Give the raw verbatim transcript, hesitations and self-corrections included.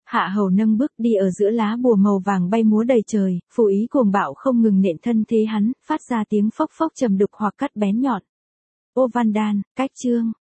Hạ hầu nâng bước đi ở giữa lá bùa màu vàng bay múa đầy trời, phù ý cuồng bạo không ngừng nện thân thế hắn, phát ra tiếng phốc phốc trầm đục hoặc cắt bén nhọn. Ô Văn Đan, cách chương.